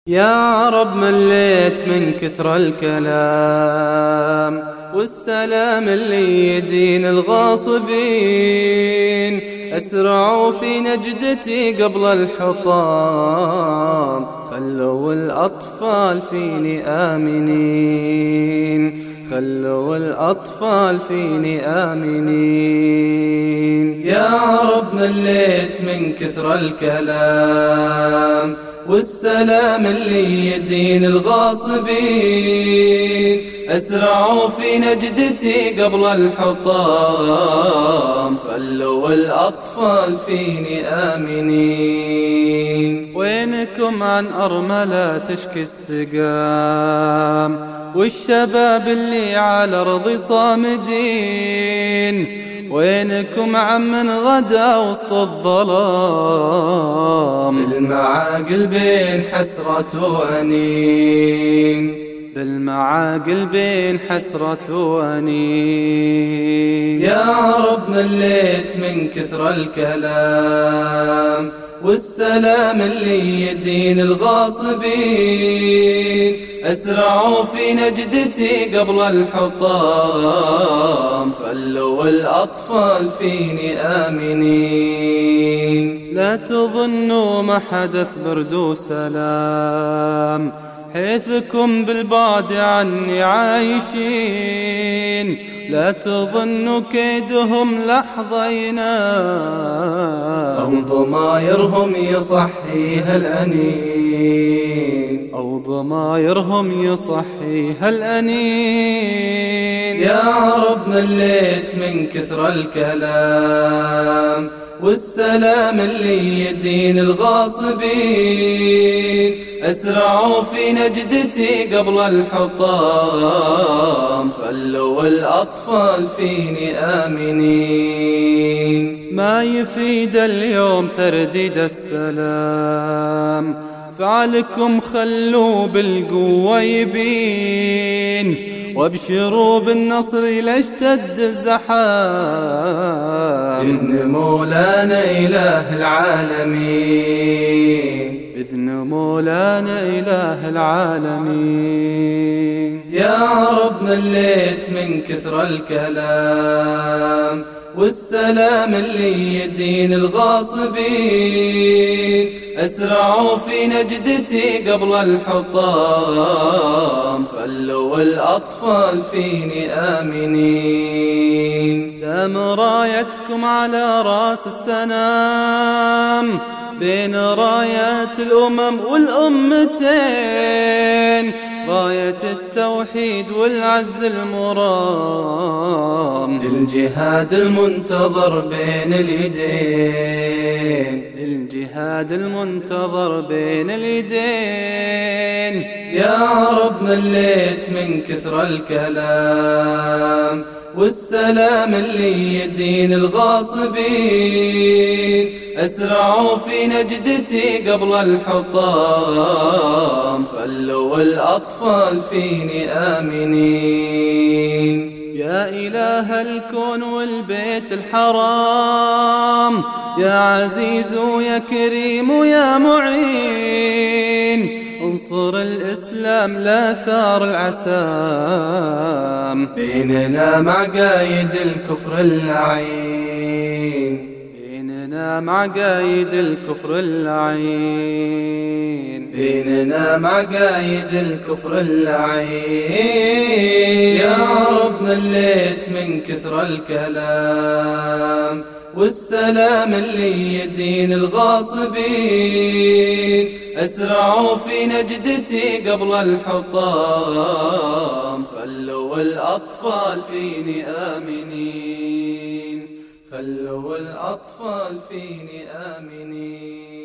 يا رب مليت من كثر الكلام والسلام اللي يدين الغاصبين، أسرعوا في نجدتي قبل الحطام، خلوا الأطفال فيني آمنين، خلوا الأطفال فيني آمنين. يا رب مليت من كثر الكلام والسلام اللي يدين الغاصبين، أسرعوا في نجدتي قبل الحطام، خلوا الأطفال فيني آمنين. وينكم عن أرملة تشكي السقام والشباب اللي على أرض صامدين؟ وينكم عن من غدا وسط الظلام، بالمعاقل بين حسرة وأنين، بالمعاقل بين حسرة وأنين. يا رب مليت من كثر الكلام والسلام اللي يدين الغاصبين، أسرعوا في نجدتي قبل الحطام، خلوا الأطفال فيني آمنين. لا تظنوا ما حدث برد وسلام، حيثكم بالبعد عني عايشين، لا تظنوا كيدهم لحظة ينام، أو ضمايرهم يصحيها الأنين، أو ضمايرهم يصحيها الأنين. يا رب مليت من كثر الكلام والسلام اللي يدين الغاصبين، أسرعوا في نجدتي قبل الحطام، خلوا الأطفال فيني آمنين. ما يفيد اليوم ترديد السلام، فعلكم خلوا بالقوة يبين، وابشروا بالنصر لاشتد الزحام، بإذن مولانا إله العالمين، بإذن مولانا إله العالمين. يا رب مليت من كثر الكلام والسلام اللي يدين الغاصبين، أسرعوا في نجدتي قبل الحطام، خلوا الأطفال فيني آمنين. دام رايتكم على راس السنام بين رايات الأمم والأمتين، راية التوحيد والعز المرام، للجهاد المنتظر بين اليدين، للجهاد المنتظر بين اليدين. يا رب مليت من كثر الكلام والسلام اللي يدين الغاصبين، أسرعوا في نجدتي قبل الحطام، خلوا الأطفال فيني آمنين. يا إله الكون والبيت الحرام، يا عزيز يا كريم يا معين، انصر الإسلام لا ثار العسام، بيننا مع قايد الكفر اللعين، بيننا مع قايد الكفر اللعين، بيننا مع قايد الكفر اللعين. يا رب مليت من كثر الكلام والسلام اللي يدين الغاصبين، أسرعوا في نجدتي قبل الحطام، خلوا الأطفال فيني آمنين، خلوا الأطفال فيني آمنين.